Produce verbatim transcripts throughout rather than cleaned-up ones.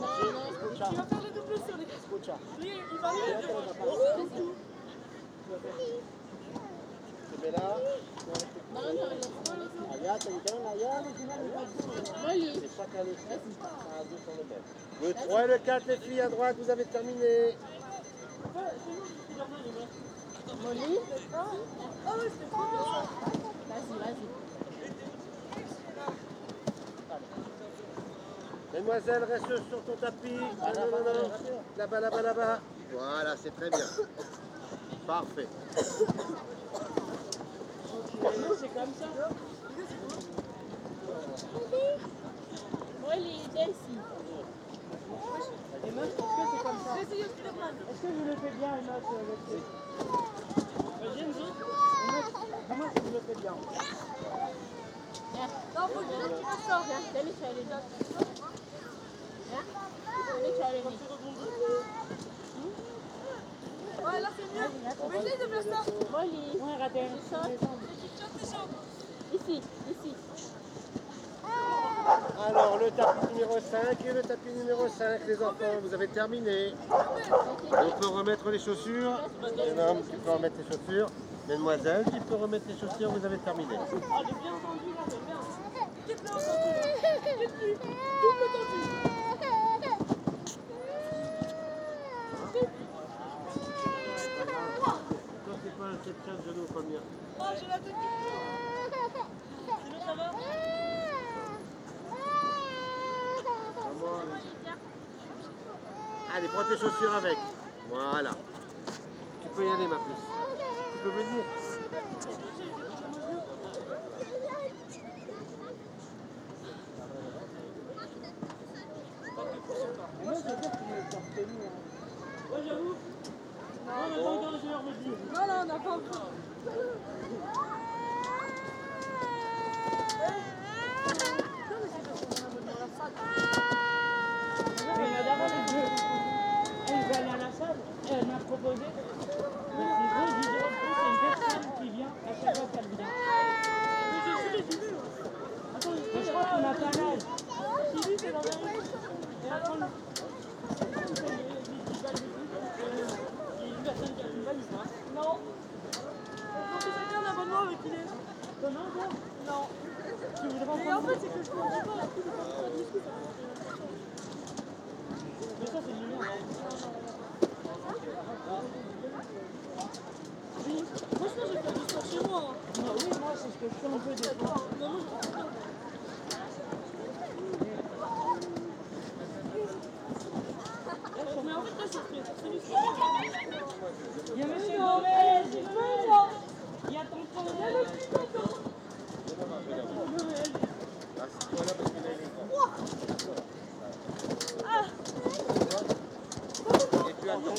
Tu vas faire le double sur les... Escucha. Lui, il va aller... Tu mets là. Non, non, laisse-moi. Allá, te dijeron allá, al final il Molly. C'est chacun le sien. Un, deux sur le même. Le trois et le quatre, les filles, à droite, vous avez terminé. Molly. Ah oui, c'était trop bien ça. Vas-y, vas-y. Mademoiselle, reste sur ton tapis. Non, non, non, non. Là-bas, là-bas, là-bas. Voilà, c'est très bien. Parfait. C'est comme ça. Molly, Daisy. Emma, est-ce que c'est comme ça? Est-ce que je le fais bien, Emma, avec Genzo? Emma, dis-moi si je le fais bien. Non, faut que tu le sors. Let me try it. Let me try it. Ouais, là c'est mieux. Mais essaye de faire ça. Molly. Ouais, raté. Ici, ici. Alors, le tapis numéro cinq et le tapis numéro cinq, les enfants, vous avez terminé. On peut remettre les chaussures. Jeune homme, tu peux remettre les chaussures. Mademoiselle, tu peux remettre les chaussures, vous avez terminé. Ah, j'ai bien entendu là, j'aime bien. Qu'est-ce que t'as entendu là? Qu'est-ce que tu double entendu? Toi, c'est pas un section de genou combien? Oh, j'ai la tête qui tourne. Sinon, ça va? Allez, prends tes chaussures avec. Voilà. Tu peux y aller, ma puce. Tu peux venir. Moi, je veux dire que tu me sortais nous. Ouais, j'avoue. Non, on n'a pas encore les heures, me dire. Non, non, on n'a pas encore. Mais la dame, elle veut. Elle veut aller à la salle. Elle m'a proposé. Mais en gros, dix euros de plus, c'est une personne qui vient à chaque fois qu'elle vient. Mais je suis les suivis. Attends, je crois qu'on n'a pas l'âge. Suivi, c'est dans la rue. Et après, une personne qui a une valise, hein? Non. On peut s'acheter un abonnement avec il est là. T'en as encore? Non. Tu voudrais en prendre? Et en fait, c'est que je ne comprends pas la pub de pas de discours. Mais ça, c'est mignon. Oui. Franchement, j'ai fait du sport chez moi. Hein. Ah oui, moi, c'est ce que je fais un peu des fois. Non, moi, je fais pas. Mais en fait, là, ça se fait. C'est lui. Il y a monsieur Noël, il y a tonton Noël. Ah. Et puis attends.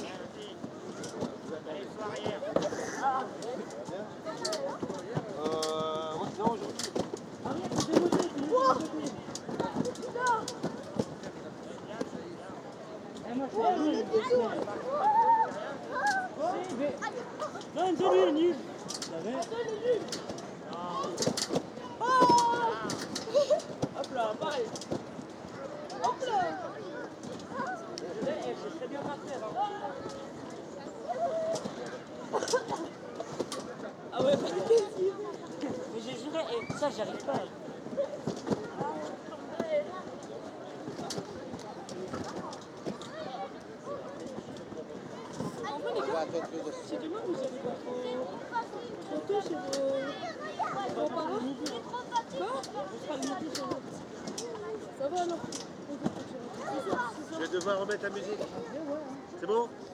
Euh, ouais, non, aujourd'hui. Ah oui, c'est moi, c'est moi. Et moi, je suis nul. Non, c'est lui, il est nul. Hop là, pareil. Hop là. C'est très bien à faire. Ah ouais, mais j'ai juré, et ça, j'y arrive pas. En fait, les gars, c'est demain vous allez pas trop tôt chez vos grands-parents? Quoi? On sera limité sur l'autre. Ça va alors? Je vais devoir remettre la musique. C'est bon?